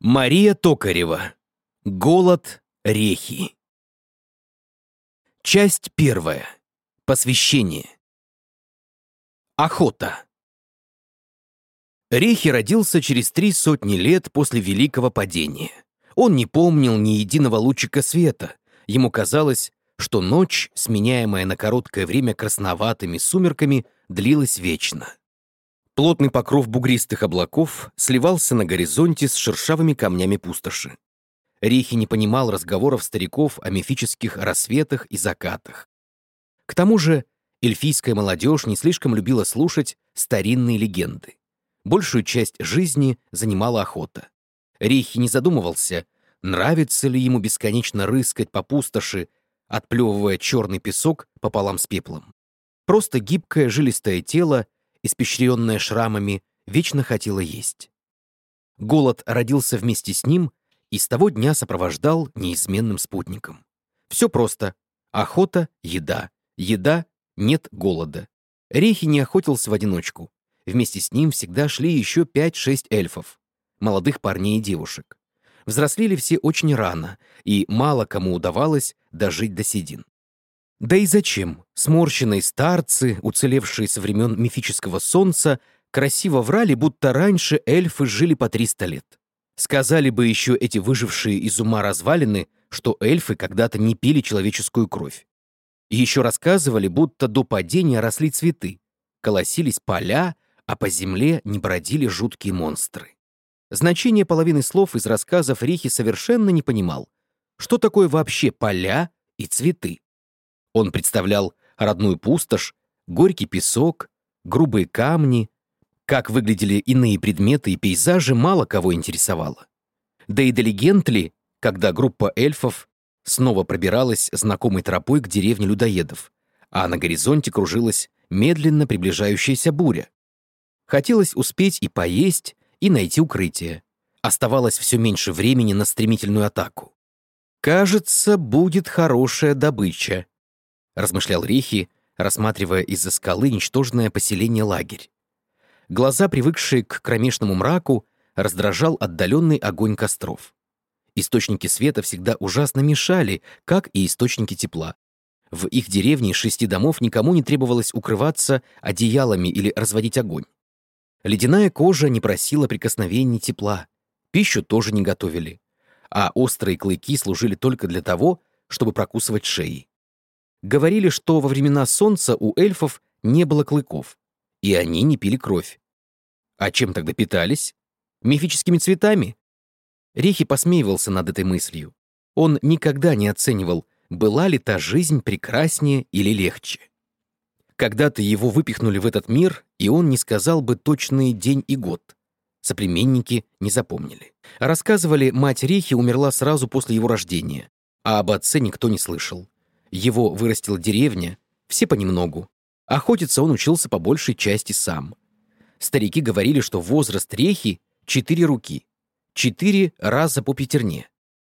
Мария Токарева. Голод Рехи. Часть первая. Посвящение. Охота. Рехи родился через 300 лет после Великого падения. Он не помнил ни единого лучика света. Ему казалось, что ночь, сменяемая на короткое время красноватыми сумерками, длилась вечно. Плотный покров бугристых облаков сливался на горизонте с шершавыми камнями пустоши. Рехи не понимал разговоров стариков о мифических рассветах и закатах. К тому же эльфийская молодежь не слишком любила слушать старинные легенды. Большую часть жизни занимала охота. Рехи не задумывался, нравится ли ему бесконечно рыскать по пустоши, отплевывая черный песок пополам с пеплом. Просто гибкое жилистое тело, испещренное шрамами, вечно хотело есть. Голод родился вместе с ним и с того дня сопровождал неизменным спутником. Все просто. Охота — еда. Еда — нет голода. Рехи не охотился в одиночку. Вместе с ним всегда шли еще 5-6 эльфов, молодых парней и девушек. Взрослели все очень рано, и мало кому удавалось дожить до седин. Да и зачем? Сморщенные старцы, уцелевшие со времен мифического солнца, красиво врали, будто раньше эльфы жили по 300 лет. Сказали бы еще эти выжившие из ума развалины, что эльфы когда-то не пили человеческую кровь. Еще рассказывали, будто до падения росли цветы, колосились поля, а по земле не бродили жуткие монстры. Значение половины слов из рассказов Рехи совершенно не понимал. Что такое вообще поля и цветы? Он представлял родную пустошь, горький песок, грубые камни. Как выглядели иные предметы и пейзажи, мало кого интересовало. Да и до легенд ли, когда группа эльфов снова пробиралась знакомой тропой к деревне людоедов, а на горизонте кружилась медленно приближающаяся буря. Хотелось успеть и поесть, и найти укрытие. Оставалось все меньше времени на стремительную атаку. «Кажется, будет хорошая добыча», — размышлял Рехи, рассматривая из-за скалы ничтожное поселение-лагерь. Глаза, привыкшие к кромешному мраку, раздражал отдаленный огонь костров. Источники света всегда ужасно мешали, как и источники тепла. В их деревне из 6 домов никому не требовалось укрываться одеялами или разводить огонь. Ледяная кожа не просила прикосновений тепла, пищу тоже не готовили, а острые клыки служили только для того, чтобы прокусывать шеи. Говорили, что во времена солнца у эльфов не было клыков, и они не пили кровь. А чем тогда питались? Мифическими цветами? Рехи посмеивался над этой мыслью. Он никогда не оценивал, была ли та жизнь прекраснее или легче. Когда-то его выпихнули в этот мир, и он не сказал бы точный день и год. Соплеменники не запомнили. Рассказывали, мать Рехи умерла сразу после его рождения, а об отце никто не слышал. Его вырастила деревня, все понемногу. Охотиться он учился по большей части сам. Старики говорили, что возраст Рехи — 4 руки. 4 раза по пятерне.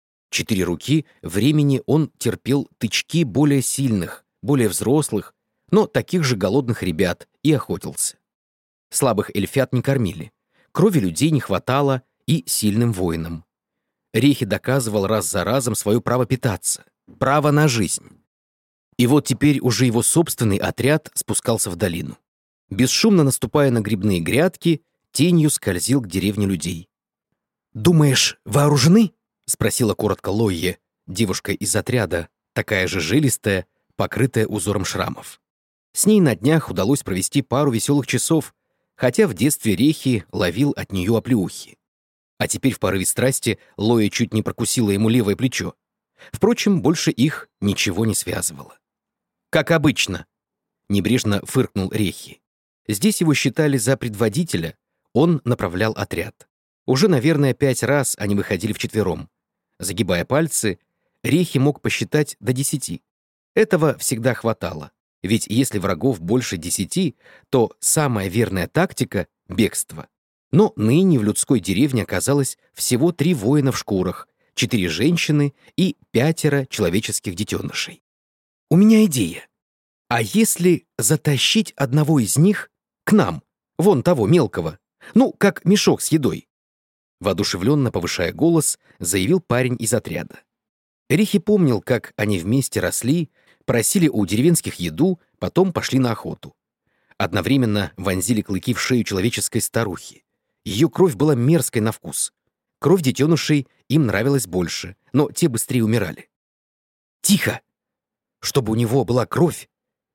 4 руки времени он терпел тычки более сильных, более взрослых, но таких же голодных ребят, и охотился. Слабых эльфят не кормили. Крови людей не хватало и сильным воинам. Рехи доказывал раз за разом свое право питаться, право на жизнь. И вот теперь уже его собственный отряд спускался в долину. Бесшумно наступая на грибные грядки, тенью скользил к деревне людей. «Думаешь, вооружены?» — спросила коротко Лойе, девушка из отряда, такая же жилистая, покрытая узором шрамов. С ней на днях удалось провести пару веселых часов, хотя в детстве Рехи ловил от нее оплеухи. А теперь в порыве страсти Лоя чуть не прокусила ему левое плечо. Впрочем, больше их ничего не связывало. «Как обычно», — небрежно фыркнул Рехи. Здесь его считали за предводителя, он направлял отряд. Уже, наверное, 5 раз они выходили вчетвером. Загибая пальцы, Рехи мог посчитать до 10. Этого всегда хватало. Ведь если врагов больше 10, то самая верная тактика — бегство. Но ныне в людской деревне оказалось всего 3 воина в шкурах, 4 женщины и 5 человеческих детенышей. «У меня идея. А если затащить одного из них к нам, вон того мелкого, ну, как мешок с едой?» Воодушевленно повышая голос, заявил парень из отряда. Рихи помнил, как они вместе росли, просили у деревенских еду, потом пошли на охоту. Одновременно вонзили клыки в шею человеческой старухи. Ее кровь была мерзкой на вкус. Кровь детенышей им нравилась больше, но те быстрее умирали. «Тихо! Чтобы у него была кровь,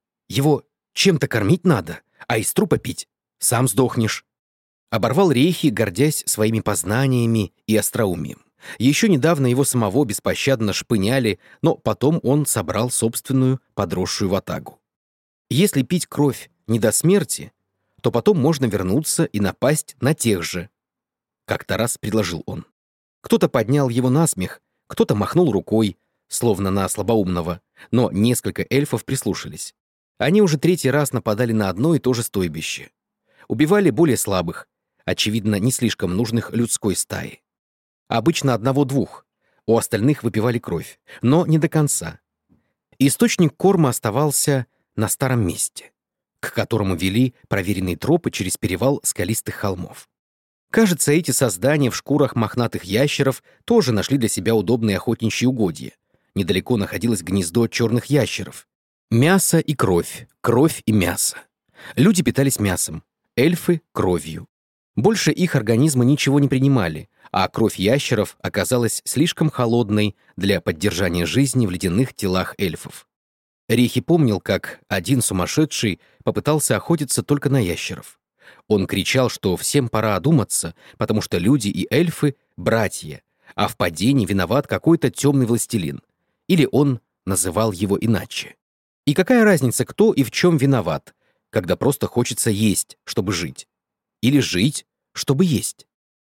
его чем-то кормить надо, а из трупа пить сам сдохнешь». Оборвал Рейхи, гордясь своими познаниями и остроумием. Еще недавно его самого беспощадно шпыняли, но потом он собрал собственную подросшую ватагу. Если пить кровь не до смерти, то потом можно вернуться и напасть на тех же. Как-то раз предложил он. Кто-то поднял его на смех, кто-то махнул рукой, словно на слабоумного, но несколько эльфов прислушались. Они уже третий раз нападали на одно и то же стойбище. Убивали более слабых, очевидно, не слишком нужных людской стаи. Обычно одного-двух, у остальных выпивали кровь, но не до конца. Источник корма оставался на старом месте, к которому вели проверенные тропы через перевал скалистых холмов. Кажется, эти создания в шкурах мохнатых ящеров тоже нашли для себя удобные охотничьи угодья. Недалеко находилось гнездо черных ящеров. Мясо и кровь, кровь и мясо. Люди питались мясом, эльфы — кровью. Больше их организмы ничего не принимали, а кровь ящеров оказалась слишком холодной для поддержания жизни в ледяных телах эльфов. Рихи помнил, как один сумасшедший попытался охотиться только на ящеров. Он кричал, что всем пора одуматься, потому что люди и эльфы — братья, а в падении виноват какой-то темный властелин. Или он называл его иначе. И какая разница, кто и в чем виноват, когда просто хочется есть, чтобы жить? Или жить, чтобы есть?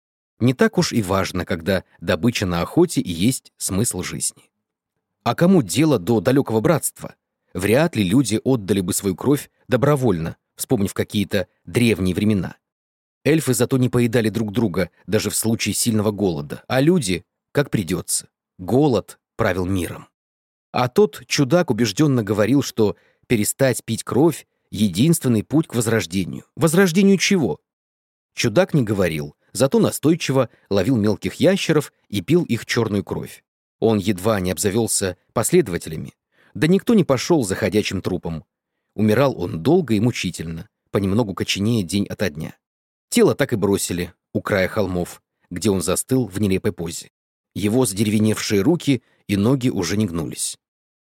Не так уж и важно, когда добыча на охоте и есть смысл жизни. А кому дело до далекого братства? Вряд ли люди отдали бы свою кровь добровольно, вспомнив какие-то древние времена. Эльфы зато не поедали друг друга даже в случае сильного голода, а люди — как придется. Голод правил миром. А тот чудак убежденно говорил, что перестать пить кровь — единственный путь к возрождению. Возрождению чего? Чудак не говорил, зато настойчиво ловил мелких ящеров и пил их черную кровь. Он едва не обзавелся последователями. Да никто не пошел за ходячим трупом. Умирал он долго и мучительно, понемногу коченея день ото дня. Тело так и бросили у края холмов, где он застыл в нелепой позе. Его задеревеневшие руки и ноги уже не гнулись.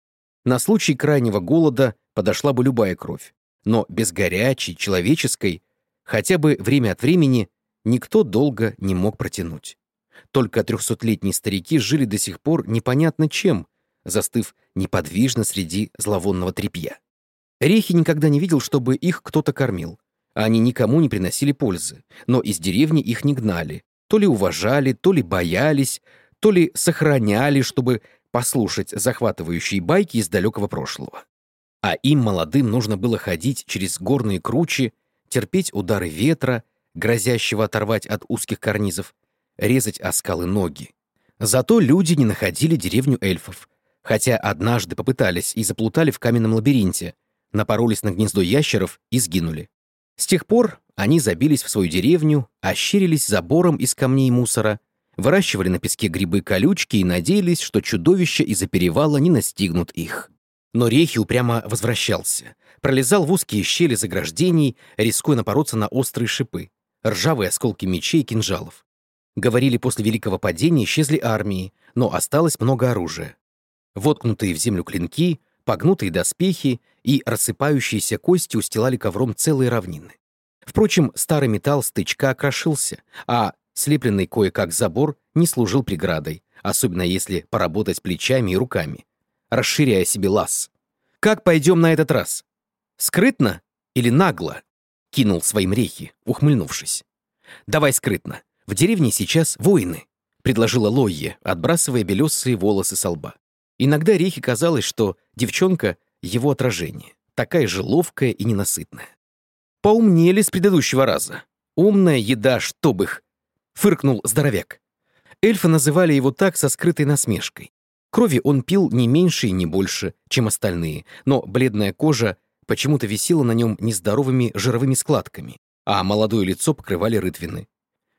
На случай крайнего голода подошла бы любая кровь, но без горячей, человеческой, хотя бы время от времени, никто долго не мог протянуть. Только 300-летние старики жили до сих пор непонятно чем, застыв неподвижно среди зловонного тряпья. Рехи никогда не видел, чтобы их кто-то кормил. Они никому не приносили пользы, но из деревни их не гнали, то ли уважали, то ли боялись, то ли сохраняли, чтобы послушать захватывающие байки из далекого прошлого. А им, молодым, нужно было ходить через горные кручи, терпеть удары ветра, грозящего оторвать от узких карнизов, резать о скалы ноги. Зато люди не находили деревню эльфов, хотя однажды попытались и заплутали в каменном лабиринте, напоролись на гнездо ящеров и сгинули. С тех пор они забились в свою деревню, ощерились забором из камней и мусора, выращивали на песке грибы-колючки и надеялись, что чудовища из-за перевала не настигнут их. Но Рехи упрямо возвращался, пролезал в узкие щели заграждений, рискуя напороться на острые шипы, ржавые осколки мечей и кинжалов. Говорили, после Великого падения исчезли армии, но осталось много оружия. Воткнутые в землю клинки, погнутые доспехи и рассыпающиеся кости устилали ковром целые равнины. Впрочем, старый металл с тычка крошился, а слепленный кое-как забор не служил преградой, особенно если поработать плечами и руками, расширяя себе лаз. «Как пойдем на этот раз? Скрытно или нагло?» — кинул своим Рехи, ухмыльнувшись. «Давай скрытно. В деревне сейчас воины», — предложила Лойе, отбрасывая белесые волосы со лба. Иногда Рехи казалось, что девчонка — его отражение, такая же ловкая и ненасытная. «Поумнели с предыдущего раза. Умная еда, чтоб их!» — фыркнул здоровяк. Эльфы называли его так со скрытой насмешкой. Крови он пил не меньше и не больше, чем остальные, но бледная кожа почему-то висела на нем нездоровыми жировыми складками, а молодое лицо покрывали рытвины.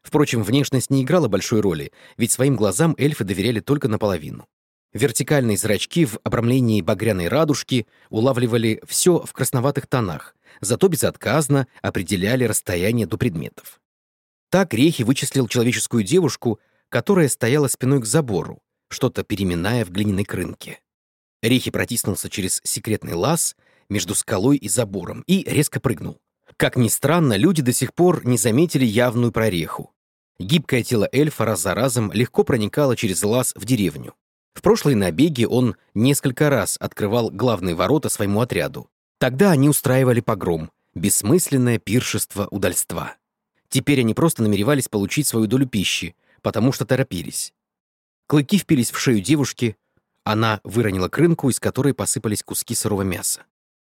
Впрочем, внешность не играла большой роли, ведь своим глазам эльфы доверяли только наполовину. Вертикальные зрачки в обрамлении багряной радужки улавливали все в красноватых тонах, зато безотказно определяли расстояние до предметов. Так Рехи вычислил человеческую девушку, которая стояла спиной к забору, что-то переминая в глиняной крынке. Рехи протиснулся через секретный лаз между скалой и забором и резко прыгнул. Как ни странно, люди до сих пор не заметили явную прореху. Гибкое тело эльфа раз за разом легко проникало через лаз в деревню. В прошлые набеги он несколько раз открывал главные ворота своему отряду. Тогда они устраивали погром, бессмысленное пиршество удальства. Теперь они просто намеревались получить свою долю пищи, потому что торопились. Клыки впились в шею девушки, она выронила крынку, из которой посыпались куски сырого мяса.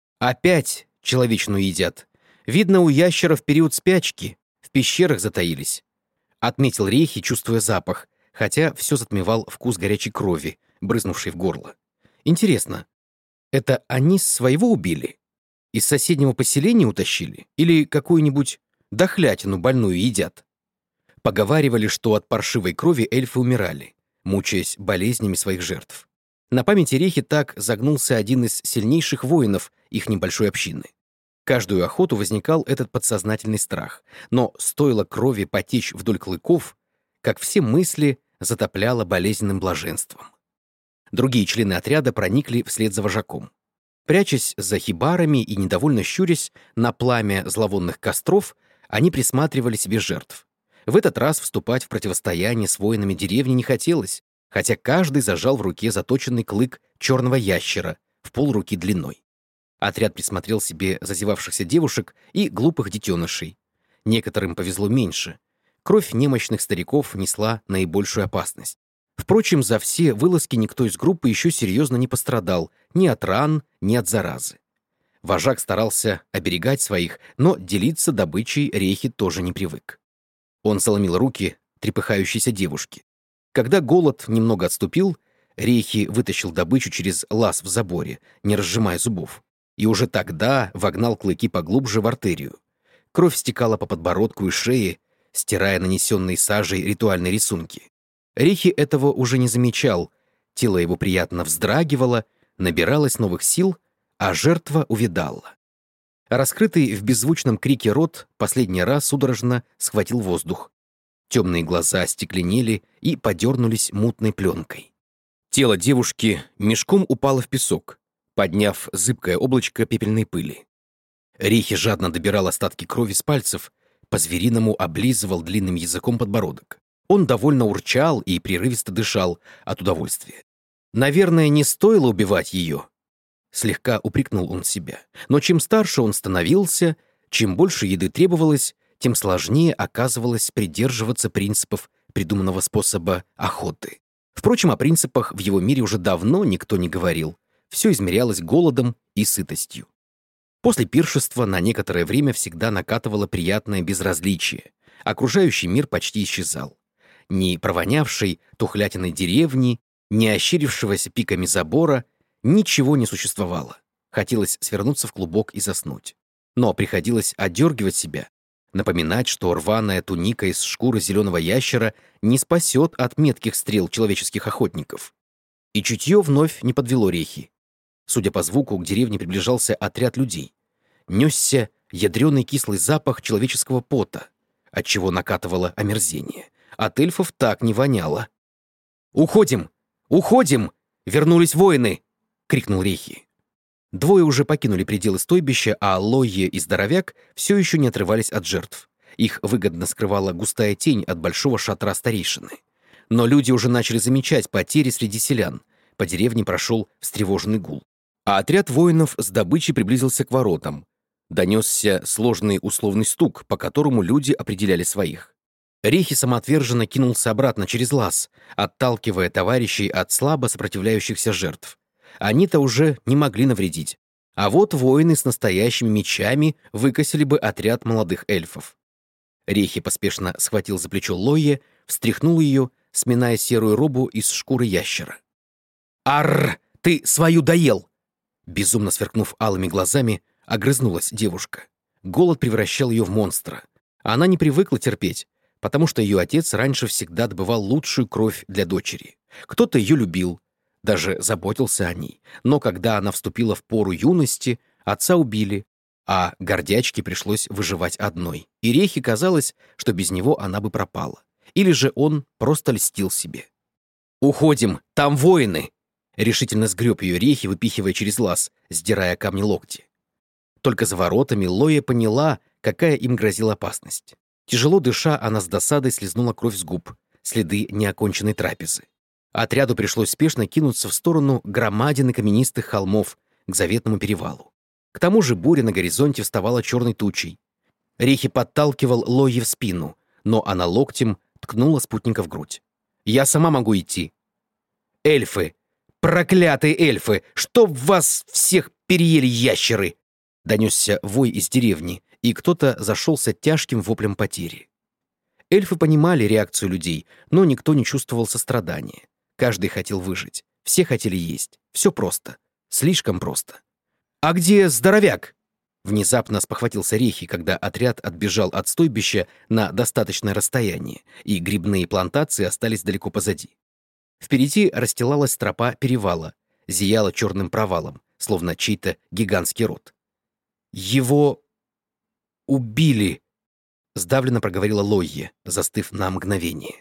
«Опять человечную едят. Видно, у ящеров период спячки, в пещерах затаились», — отметил Рехи, чувствуя запах, хотя все затмевал вкус горячей крови, брызнувшей в горло. «Интересно, это они своего убили? Из соседнего поселения утащили? Или какую-нибудь дохлятину больную едят?» Поговаривали, что от паршивой крови эльфы умирали, мучаясь болезнями своих жертв. На памяти Рехи так загнулся один из сильнейших воинов их небольшой общины. Каждую охоту возникал этот подсознательный страх, но стоило крови потечь вдоль клыков, как все мысли затопляло болезненным блаженством. Другие члены отряда проникли вслед за вожаком. Прячась за хибарами и недовольно щурясь на пламя зловонных костров, они присматривали себе жертв. В этот раз вступать в противостояние с воинами деревни не хотелось, хотя каждый зажал в руке заточенный клык черного ящера в полруки длиной. Отряд присмотрел себе зазевавшихся девушек и глупых детенышей. Некоторым повезло меньше. Кровь немощных стариков несла наибольшую опасность. Впрочем, за все вылазки никто из группы еще серьезно не пострадал ни от ран, ни от заразы. Вожак старался оберегать своих, но делиться добычей Рехи тоже не привык. Он заломил руки трепыхающейся девушке. Когда голод немного отступил, Рехи вытащил добычу через лаз в заборе, не разжимая зубов, и уже тогда вогнал клыки поглубже в артерию. Кровь стекала по подбородку и шее, стирая нанесенные сажей ритуальные рисунки. Рехи этого уже не замечал, тело его приятно вздрагивало, набиралось новых сил, а жертва увядала. Раскрытый в беззвучном крике рот последний раз судорожно схватил воздух. Темные глаза остекленели и подернулись мутной пленкой. Тело девушки мешком упало в песок, подняв зыбкое облачко пепельной пыли. Рехи жадно добирал остатки крови с пальцев, по-звериному облизывал длинным языком подбородок. Он довольно урчал и прерывисто дышал от удовольствия. «Наверное, не стоило убивать ее», — слегка упрекнул он себя. Но чем старше он становился, чем больше еды требовалось, тем сложнее оказывалось придерживаться принципов придуманного способа охоты. Впрочем, о принципах в его мире уже давно никто не говорил. Все измерялось голодом и сытостью. После пиршества на некоторое время всегда накатывало приятное безразличие. Окружающий мир почти исчезал. Ни провонявшей тухлятиной деревни, ни ощерившегося пиками забора, ничего не существовало. Хотелось свернуться в клубок и заснуть. Но приходилось одергивать себя, напоминать, что рваная туника из шкуры зеленого ящера не спасет от метких стрел человеческих охотников. И чутье вновь не подвело Рехи. Судя по звуку, к деревне приближался отряд людей. Несся ядреный кислый запах человеческого пота, отчего накатывало омерзение. От эльфов так не воняло. «Уходим! Уходим! Вернулись воины!» — крикнул Рехи. Двое уже покинули пределы стойбища, а Лойе и Здоровяк все еще не отрывались от жертв. Их выгодно скрывала густая тень от большого шатра старейшины. Но люди уже начали замечать потери среди селян. По деревне прошел встревоженный гул. А отряд воинов с добычей приблизился к воротам. Донесся сложный условный стук, по которому люди определяли своих. Рехи самоотверженно кинулся обратно через лаз, отталкивая товарищей от слабо сопротивляющихся жертв. Они-то уже не могли навредить. А вот воины с настоящими мечами выкосили бы отряд молодых эльфов. Рехи поспешно схватил за плечо Лойе, встряхнул ее, сминая серую робу из шкуры ящера. «Арр! Ты свою доел!» Безумно сверкнув алыми глазами, огрызнулась девушка. Голод превращал ее в монстра. Она не привыкла терпеть, потому что ее отец раньше всегда добывал лучшую кровь для дочери. Кто-то ее любил, даже заботился о ней. Но когда она вступила в пору юности, отца убили, а гордячке пришлось выживать одной. И Рехе казалось, что без него она бы пропала. Или же он просто льстил себе. «Уходим, там воины!» Решительно сгреб ее Рехи, выпихивая через лаз, сдирая камни локти. Только за воротами Лоя поняла, какая им грозила опасность. Тяжело дыша, она с досадой слизнула кровь с губ, следы неоконченной трапезы. Отряду пришлось спешно кинуться в сторону громадины каменистых холмов к заветному перевалу. К тому же буря на горизонте вставала черной тучей. Рехи подталкивал Лойе в спину, но она локтем ткнула спутника в грудь. «Я сама могу идти». «Эльфы! Проклятые эльфы! Чтоб вас всех переели ящеры!» Донесся вой из деревни, и кто-то зашелся тяжким воплем потери. Эльфы понимали реакцию людей, но никто не чувствовал сострадания. Каждый хотел выжить. Все хотели есть. Все просто. Слишком просто. «А где здоровяк?» Внезапно спохватился Рехи, когда отряд отбежал от стойбища на достаточное расстояние, и грибные плантации остались далеко позади. Впереди расстилалась тропа перевала, зияла черным провалом, словно чей-то гигантский рот. «Его убили!» — сдавленно проговорила Лойе, застыв на мгновение.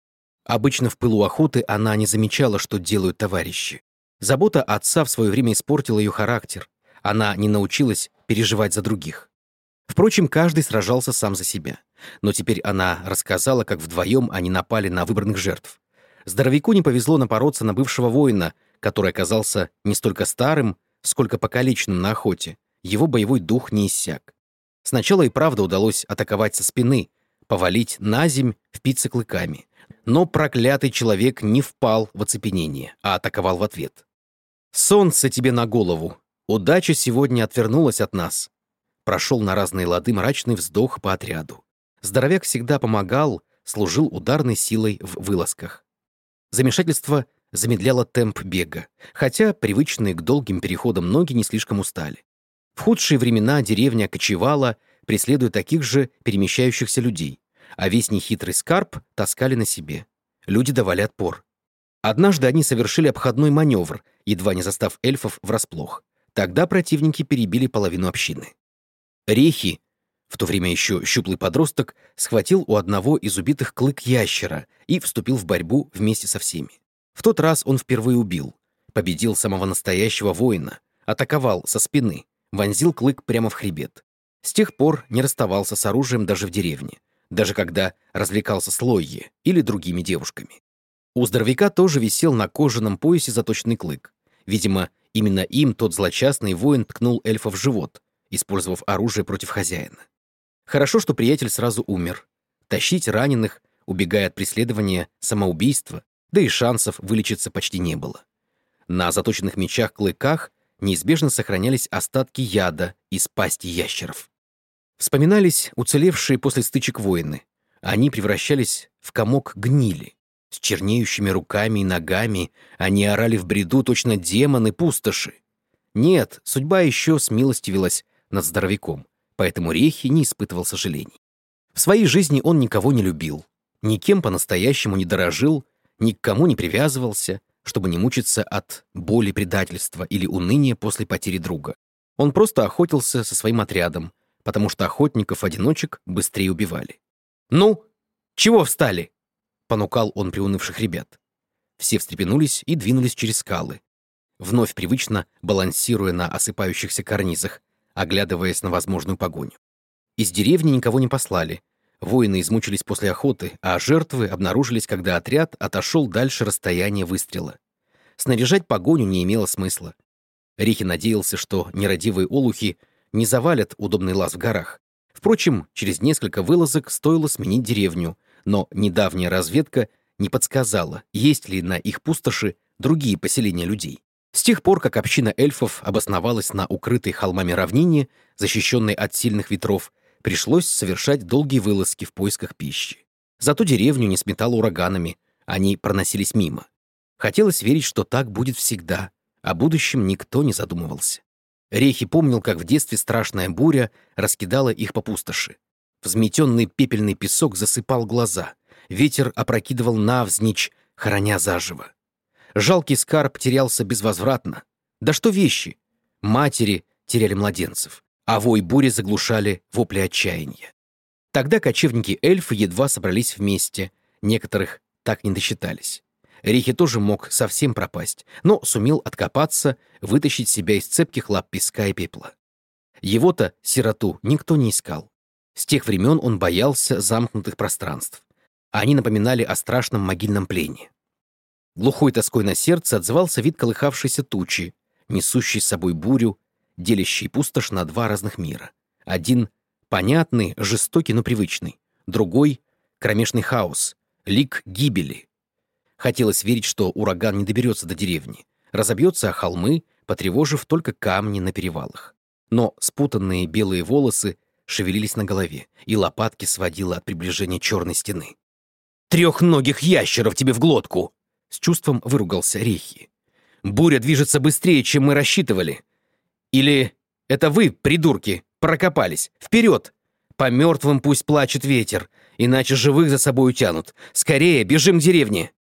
Обычно в пылу охоты она не замечала, что делают товарищи. Забота отца в свое время испортила ее характер. Она не научилась переживать за других. Впрочем, каждый сражался сам за себя. Но теперь она рассказала, как вдвоем они напали на выбранных жертв. Здоровяку не повезло напороться на бывшего воина, который оказался не столько старым, сколько покалеченным на охоте. Его боевой дух не иссяк. Сначала и правда удалось атаковать со спины, повалить наземь, впиться клыками. Но проклятый человек не впал в оцепенение, а атаковал в ответ. «Солнце тебе на голову! Удача сегодня отвернулась от нас!» Прошел на разные лады мрачный вздох по отряду. Здоровяк всегда помогал, служил ударной силой в вылазках. Замешательство замедляло темп бега, хотя привычные к долгим переходам ноги не слишком устали. В худшие времена деревня кочевала, преследуя таких же перемещающихся людей, а весь нехитрый скарб таскали на себе. Люди давали отпор. Однажды они совершили обходной маневр, едва не застав эльфов врасплох. Тогда противники перебили половину общины. Рехи, в то время еще щуплый подросток, схватил у одного из убитых клык ящера и вступил в борьбу вместе со всеми. В тот раз он впервые убил, победил самого настоящего воина, атаковал со спины, вонзил клык прямо в хребет. С тех пор не расставался с оружием даже в деревне, даже когда развлекался с Лойе или другими девушками. У здоровяка тоже висел на кожаном поясе заточенный клык. Видимо, именно им тот злочастный воин ткнул эльфа в живот, использовав оружие против хозяина. Хорошо, что приятель сразу умер. Тащить раненых, убегая от преследования, самоубийства, да и шансов вылечиться почти не было. На заточенных мечах-клыках неизбежно сохранялись остатки яда из пасти ящеров. Вспоминались уцелевшие после стычек воины. Они превращались в комок гнили. С чернеющими руками и ногами они орали в бреду точно демоны-пустоши. Нет, судьба еще смилостивилась над здоровяком, поэтому Рехи не испытывал сожалений. В своей жизни он никого не любил, никем по-настоящему не дорожил, ни к кому не привязывался, чтобы не мучиться от боли предательства или уныния после потери друга. Он просто охотился со своим отрядом, потому что охотников-одиночек быстрее убивали. «Ну, чего встали?» — понукал он приунывших ребят. Все встрепенулись и двинулись через скалы, вновь привычно балансируя на осыпающихся карнизах, оглядываясь на возможную погоню. Из деревни никого не послали. Воины измучились после охоты, а жертвы обнаружились, когда отряд отошел дальше расстояния выстрела. Снаряжать погоню не имело смысла. Рехи надеялся, что нерадивые олухи не завалят удобный лаз в горах. Впрочем, через несколько вылазок стоило сменить деревню, но недавняя разведка не подсказала, есть ли на их пустоши другие поселения людей. С тех пор, как община эльфов обосновалась на укрытой холмами равнине, защищенной от сильных ветров, пришлось совершать долгие вылазки в поисках пищи. Зато деревню не сметало ураганами, они проносились мимо. Хотелось верить, что так будет всегда, о будущем никто не задумывался. Рехи помнил, как в детстве страшная буря раскидала их по пустоши. Взметенный пепельный песок засыпал глаза. Ветер опрокидывал навзничь, хороня заживо. Жалкий скарб терялся безвозвратно. Да что вещи! Матери теряли младенцев, а вой бури заглушали вопли отчаяния. Тогда кочевники-эльфы едва собрались вместе, некоторых так не досчитались. Рихи тоже мог совсем пропасть, но сумел откопаться, вытащить себя из цепких лап песка и пепла. Его-то, сироту, никто не искал. С тех времен он боялся замкнутых пространств. Они напоминали о страшном могильном плене. Глухой тоской на сердце отзывался вид колыхавшейся тучи, несущей с собой бурю, делящей пустошь на два разных мира. Один — понятный, жестокий, но привычный. Другой — кромешный хаос, лик гибели. Хотелось верить, что ураган не доберется до деревни, разобьется о холмы, потревожив только камни на перевалах. Но спутанные белые волосы шевелились на голове, и лопатки сводило от приближения черной стены. «Трехногих ящеров тебе в глотку!» — с чувством выругался Рихи. «Буря движется быстрее, чем мы рассчитывали. Или это вы, придурки, прокопались? Вперед! По мертвым пусть плачет ветер, иначе живых за собой утянут. Скорее, бежим к деревне!»